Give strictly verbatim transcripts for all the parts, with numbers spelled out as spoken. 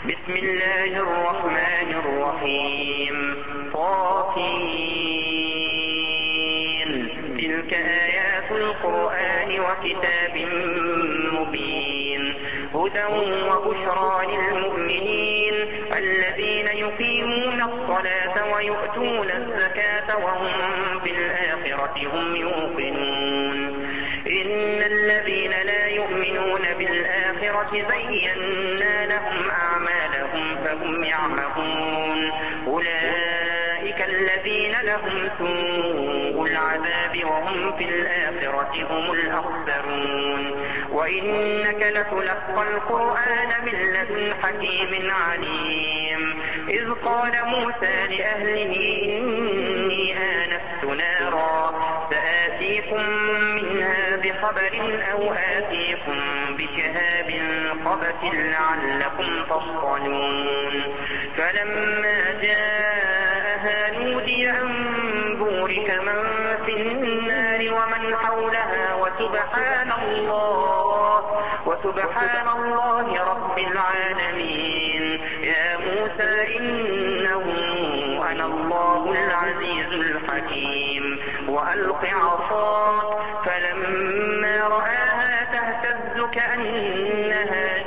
بسم الله الرحمن الرحيم. طاسين. تلك آيات القرآن وكتاب مبين. هدى وبشرى للمؤمنين الذين يقيمون الصلاة ويؤتون الزكاة وهم بالآخرة هم يوقنون. إن الذين لا يؤمنون بالآخرة زينا لهم أعمالهم فهم يعمهون. أولئك الذين لهم سوء العذاب وهم في الآخرة هم الأخسرون. وإنك لتلقى القرآن من لدن حكيم عليم. إذ قال موسى لأهله إني آنست نارا سآتيكم منها بخبر أو آتيكم بشهاب قبس لعلكم تصطلون. فلما جاءها نودي أن بورك من في النار ومن حولها وسبحان الله وسبحان الله رب العالمين. يا موسى إنه أنا الله العزيز الحكيم. وألق عصاك فلما رآها تهتز كأنها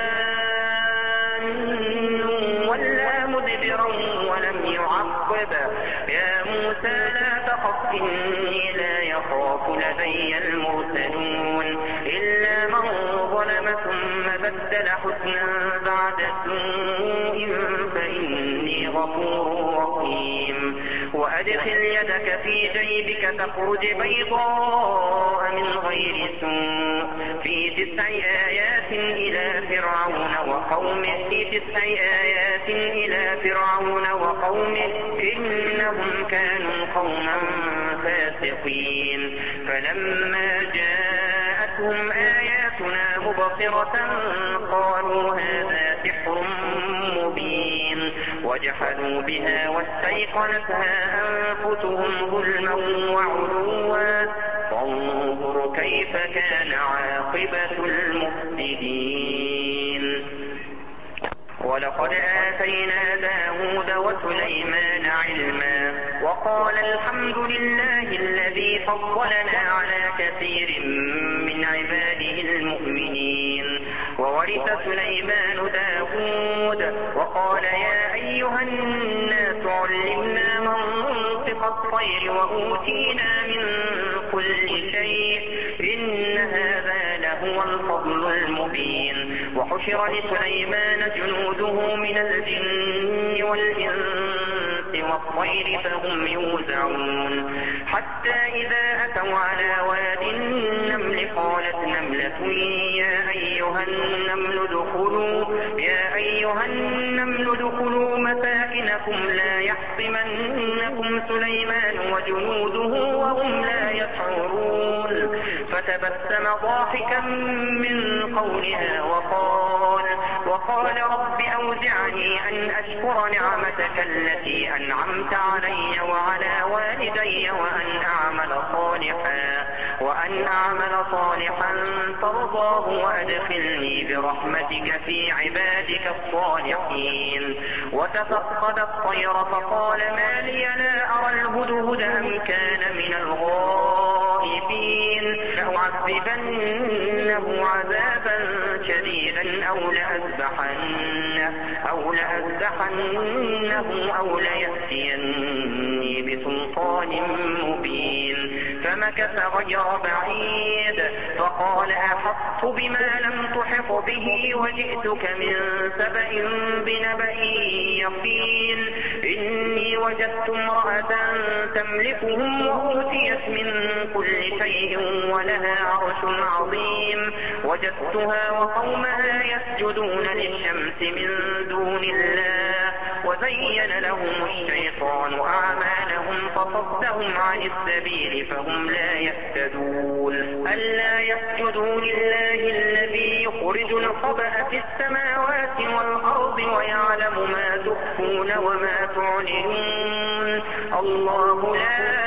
جان ولا مدبرا ولم يعقب. يا موسى لا تخف إني لا يخاف لدي المرسلون. إلا من ظلم ثم بدل حسنا بعد سوء فإني غفور رحيم. وأدخل يدك في جيبك تخرج بيضاء من غير سوء في تسع آيات إلى فرعون وقومه في تسع آيات إلى فرعون وقومه إنهم كانوا قوما فاسقين. فلما جاءتهم آياتنا مبصرة قالوا هذا سحر مبين وجحدوا بها واستيقنتها أنفسهم ظلما وعلوا فانظر كيف كان عاقبة المفسدين. ولقد آتينا داود وسليمان علما وقال الحمد لله الذي فضلنا على كثير من عباده المؤمنين. وورث سليمان داود وقال يا أيها الناس علمنا منطق الطير وأوتينا من كل شيء إن هذا لهو الفضل المبين. وحشر لسليمان جنوده من الجن والإنس والطير فهم يوزعون. حتى إذا أتوا على واد النمل قالت نملة يا أيها النمل ادخلوا يا أيها النمل ادخلوا مساكنكم لا يحطمنكم سليمان وجنوده وهم لا يشعرون. فتبسم ضاحكا من قولها وقال وقال رب أوزعني أن أشكر نعمتك التي أنعمت علي وعلى والدي وأن أعمل صالحا وأن أعمل صالحا ترضاه وأدخلني برحمتك في عبادك الصالحين. وتفقد الطير فقال ما لي لا أرى الهدهد أم كان من الغائبين لأعذبنه عذابا شديدا أو لأذبحنه أو لأذبحنه أو ليأتيني بسلطان مبين. فمكث غير بعيد فقال أحطت بما لم تحط به وجئتك من سبأ بنبأ يقين. إني وجدت امرأة تملكهم وأوتيت من كل شيء ولها عرش عظيم. وجدتها وقومها يسجدون للشمس من دون الله وزين لهم الشيطان أعمالهم فصدهم عن السبيل فهم لا يهتدون. ألا يسجدوا لله الذي يخرج الخبأ في السماوات والأرض ويعلم ما تخفون وما تعلنون. الله لا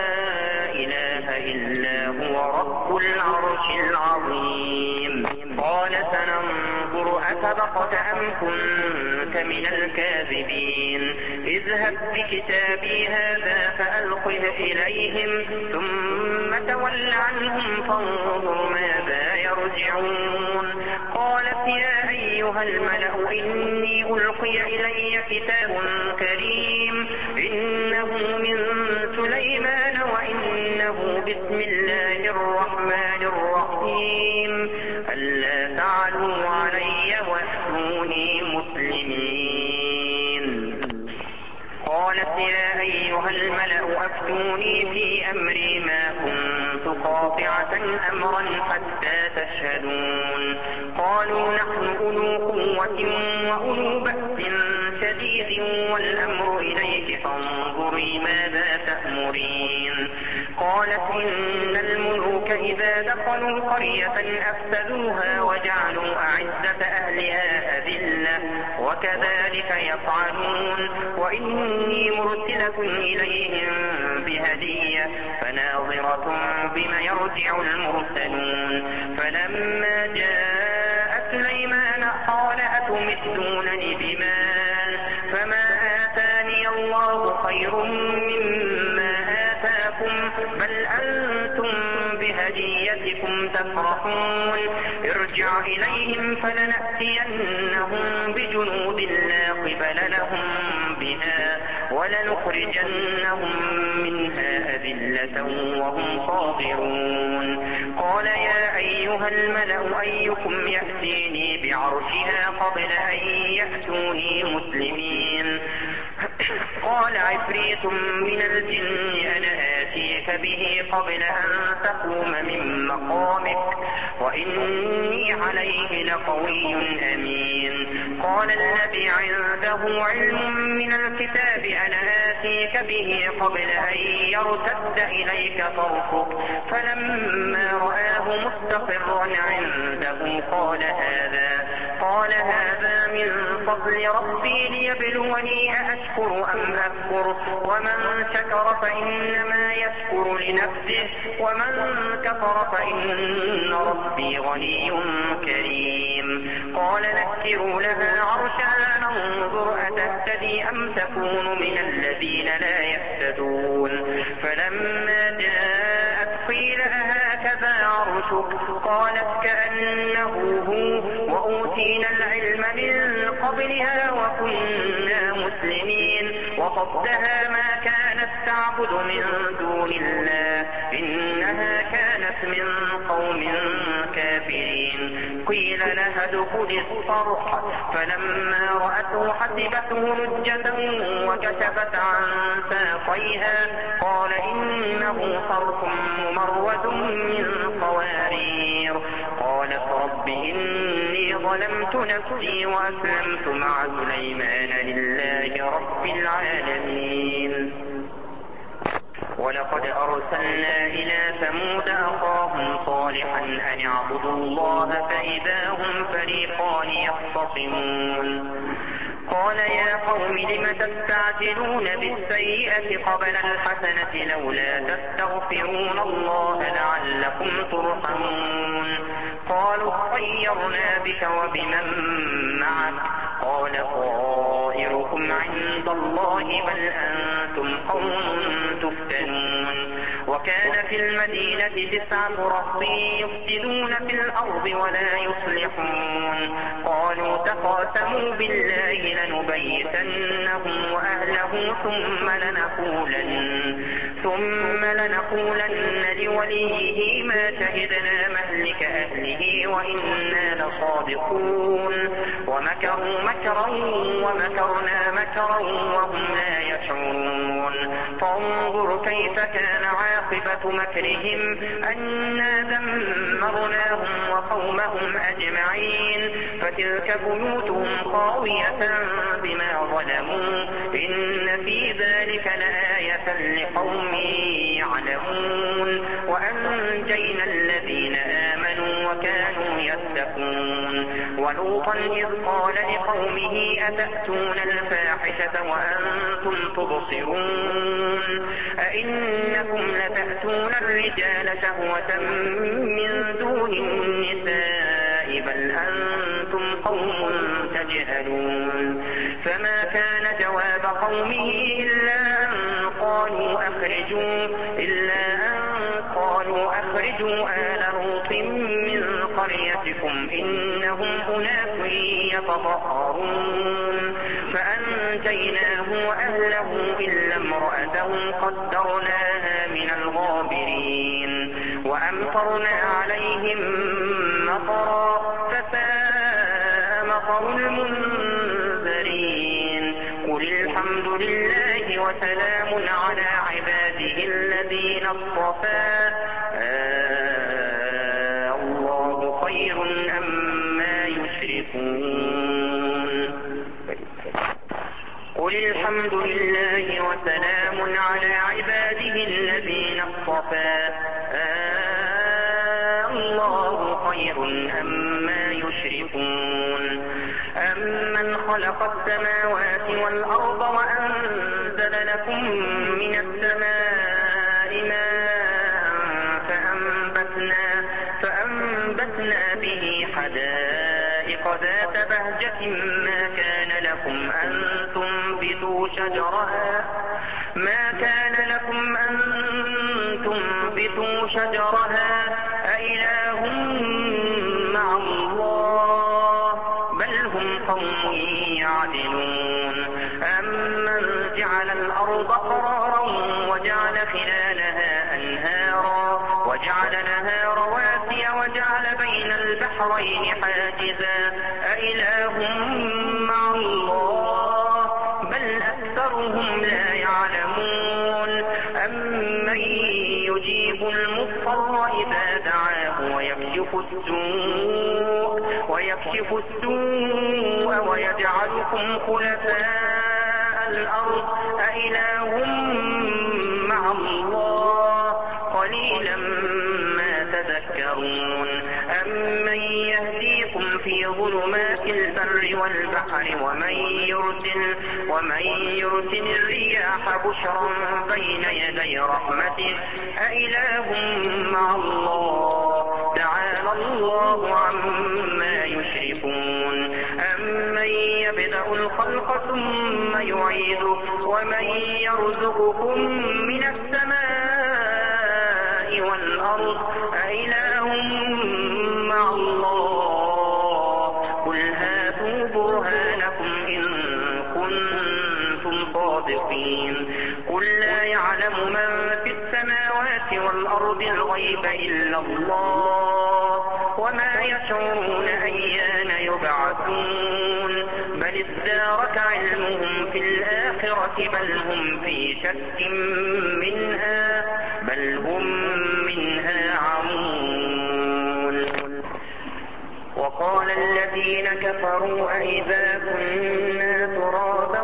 إله إلا هو رب العرش العظيم. قال سننظر فانظر أصدقت أم كنت من الكاذبين اذهب بكتابي هذا فألقه إليهم ثم تول عنهم فانظر ماذا يرجعون. قالت يا أيها الملأ إني ألقي إلي كتاب كريم إنه من سليمان وإنه بسم الله الرحمن الرحيم ألا تعلوا علي وأتوني مسلمين. قالت يا أيها الملأ أفتوني في أمري ما كنت قاطعة أمرا حتى تشهدون. قالوا نحن أولو قوة وأولو بأس شديد والأمر إليك فانظري ماذا تأمرين. قالت إن الملوك إذا دخلوا قرية أفسدوها وجعلوا أعزة أهلها أذلة وكذلك يفعلون وإني مرسلة إليهم بهدية فناظرة بما يرجع المرسلون. فلما جاء سليمان قال أتمدونني بمال فما آتاني الله خير مما آتاكم بل أنتم بهديتكم تفرحون. ارجع إليهم فلنأتينهم بجنود لا قبل لهم بها ولنخرجنهم منها أذلة وهم صاغرون. قال يا أيها الملأ أيكم يأتيني بعرشها قبل أن يأتوني مسلمين. قال عفريت من الجن أنا آتيك به قبل أن تقوم من مقامك وإني عليه لقوي أمين. قال الذي عنده علم من الكتاب أنا آتيك به قبل أن يرتد إليك طرفك فلما رآه مستقرا عنده قال هذا قال هذا من فضل ربي ليبلوني أأشكر أم أكفر ومن شكر فإنما يشكر لنفسه ومن كفر فإن ربي غني كريم. قال نكروا لها عرشها ننظر أتهتدي أم تكون من الذين لا يهتدون. فلما جاءت قيل أهكذا عرشك قالت كأنه هو وأوتينا العلم من قبلها وكنا مسلمين. وصدها ما كانت تعبد من دون الله إنها كانت من قوم كافرين. قيل لها ادخل الصرح فلما رأته حسبته لجة وكشفت عن ساقيها قال إنه صرح ممرد من قوارير. قالت رب إني ظلمت نفسي وأسلمت مع سليمان لله رب العالمين. ولقد أرسلنا إلى ثمود أخاهم صالحا أن اعبدوا الله فإذا هم فريقان يختصمون. قال يا قوم لم تستعجلون بالسيئة قبل الحسنة لولا تستغفرون الله لعلكم ترحمون. قالوا اطيرنا بك وبمن معك قال طائركم عند الله بل أنتم قوم تفتنون. وكان في المدينة تسعة رهط يفسدون في الأرض ولا يصلحون. قالوا تقاسموا بالله لنبيتنه وأهله ثم لنقولن ثم لنقولن لوليه ما شهدنا مهلك أهله وإنا لصادقون. ومكروا مكرا ومكرنا مكرا وهم لا يشعرون. فانظر كيف كان عاقبة مكرهم أنا دمرناهم وقومهم أجمعين. فتلك بيوتهم خاوية بما ظلموا إن في ذلك لآية لقوم يعلمون. وأنجينا الذين آمنوا وكانوا يتقون. ولوطا إذ قال لقومه أتأتون الفاحشة وأنتم تبصرون أئنكم لتأتون الرجال شهوة من دون النساء بل أنتم وأنتم قوم تجهلون فما كان جواب قومه إلا أن قالوا أخرجوا إلا أن قالوا أخرجوا آل لوط من قريتكم إنهم أناس يتطهرون فأنجيناه وأهله إلا امرأته قدرناها من الغابرين وأمطرنا عليهم مطرا فساء مطر المنذرين قل الحمد لله وسلام على عباده الذين اصطفى آه الله خير أما يشركون قل الحمد لله وسلام على عباده الذين اصطفى آه الله خير أما يشركون أمن خلق السماوات والأرض وأنزل لكم من السماء ماء فأنبتنا, فأنبتنا به حدائق ذات بهجة ما كان لكم أن تنبتوا شجرها ما كان لكم أن تنبتوا شجرها أإله مع الله بل هم قوم يعدلون أمن جعل الأرض قرارا وجعل خلالها أنهارا وجعل لها رواسي وجعل بين البحرين حاجزا أإله مع الله بل أكثرهم لا يعلمون أمن يجيب المضطر إذا دعاه ويكشف السوء ويكشف السوء ويجعلكم خلفاء الأرض أإله مع الله قليلا ما تذكرون أمن يهديكم في ظلمات البر والبحر ومن يرسل, ومن يرسل الرياح بشرا بين يدي رحمته أإله مع الله تعالى الله عما يشركون أمن يبدأ الخلق ثم يعيده ومن يرزقكم من السماء والأرض أإله مع الله قل هاتوا برهانكم إن كنتم صادقين قل لا يعلم من في السماوات والأرض الغيب إلا الله وما يشعرون أيان يبعثون بل ادارك علمهم في الآخرة بل هم في شك منها بل هم منها عمون وقال الذين كفروا أئذا كنا ترابا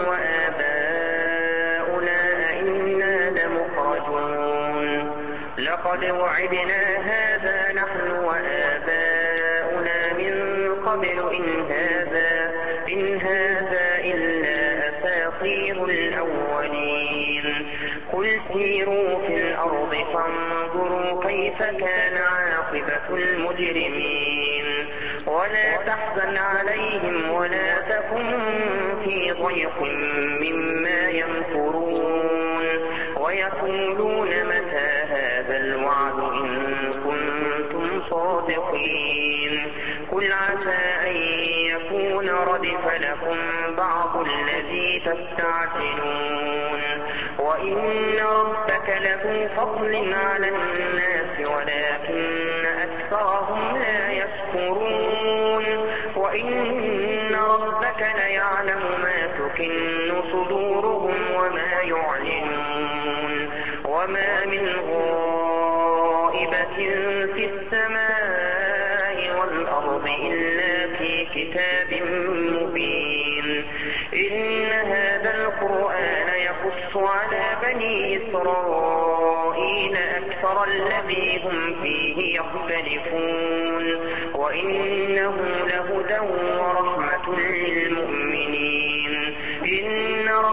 وآباؤنا أئنا لمخرجون لقد وعدنا هذا نحن وآباؤنا من قبل إن هذا, إن هذا إلا أساطير الأولين قل سيروا في الأرض فانظروا كيف كان عاقبة المجرمين ولا تحزن عليهم ولا تكن في ضيق مما يمكرون ويقولون متى هذا الوعد إن كنتم صادقين قل عسى أن يكون ردف لكم بعض الذي تستعجلون وإن ربك له فضل على الناس ولكن أكثرهم لا يشكرون وإن ربك ليعلم ما تكن صدورهم وما يعلنون وما من غائبة في السماء والأرض إلا في كتاب مبين إن هذا القرآن يقص على بني إسرائيل أكثر الذي هم فيه يختلفون وإنه لهدى ورحمة للمؤمنين إن ربك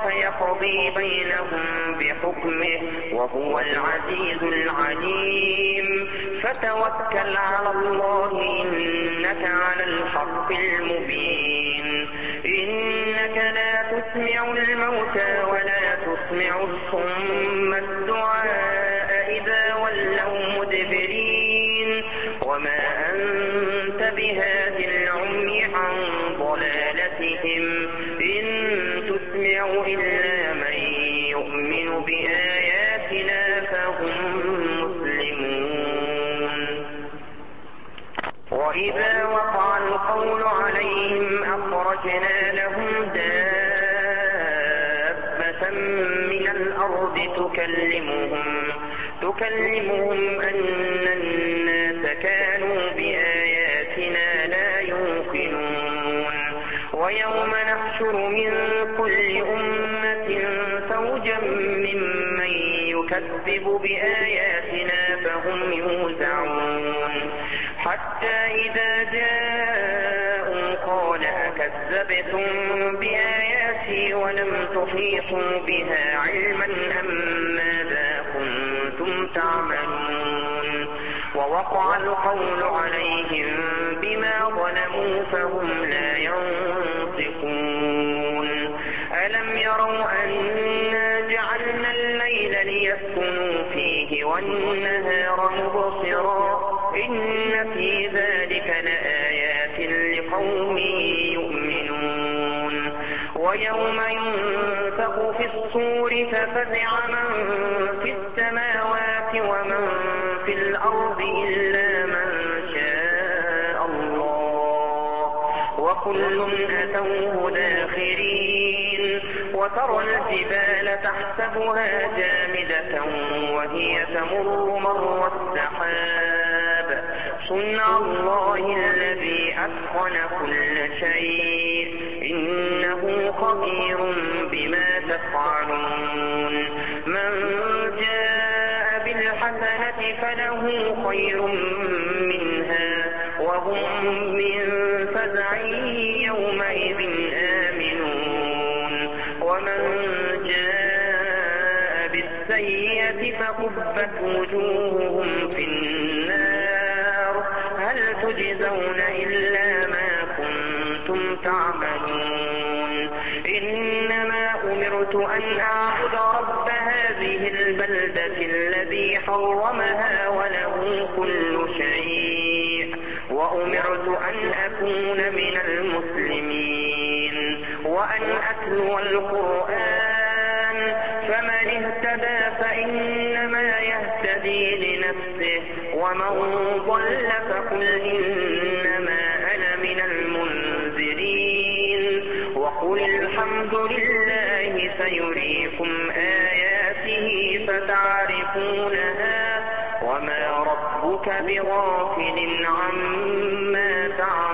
الله يقضي بينهم بحكمه وهو العزيز العليم فتوكل على الله إنك على الحق المبين إنك لا تسمع الموتى ولا تسمع الصم الدعاء إذا ولوا مدبرين وما أنت بهاد العمي عن ضلالتهم إن تسمع إلا من يؤمن بآياتنا فهم مسلمون وإذا وقع القول عليهم أخرجنا لهم دابة من الأرض تكلمهم تكلمهم أن الناس كانوا بآياتنا لا يوقنون ويوم نحشر من كل أمة فوجا ممن يكذب بآياتنا فهم يوزعون حتى إذا جاءوا قال أكذبتم بآياتي ولم تحيطوا بها علما أم ماذا كنتم تعملون ووقع القول عليهم بما ظلموا فهم لا ينطقون ألم يروا أنا جعلنا الليل ليسكنوا فيه والنهار مبصرا إن في ذلك لآيات لقوم يؤمنون ويوم ينفخ في الصور ففزع من في السماوات ومن في الأرض إلا من شاء الله وكل أتوه داخرين وترى الجبال تحسبها جامدة وهي تمر مر السحاب صنع الله الذي أتقن كل شيء إنه خبير بما تفعلون من جاء بالحسنة فله خير منها وهم من فزع يومئذ آمنون ومن جاء بالسيئة فكبت وجوههم في النار هل تجزون إلا ما كنتم تعملون إنما أمرت أن أعبد رب هذه البلدة الذي حرمها وله كل شيء وأمرت أن أكون من المسلمين وأن أتلو القرآن فمن اهتدى فإنما يهتدي لنفسه ومن ضل فقل إنما أنا من المنذرين وقل الحمد لله سيريكم آياته فتعرفونها وما ربك بغافل عما تعملون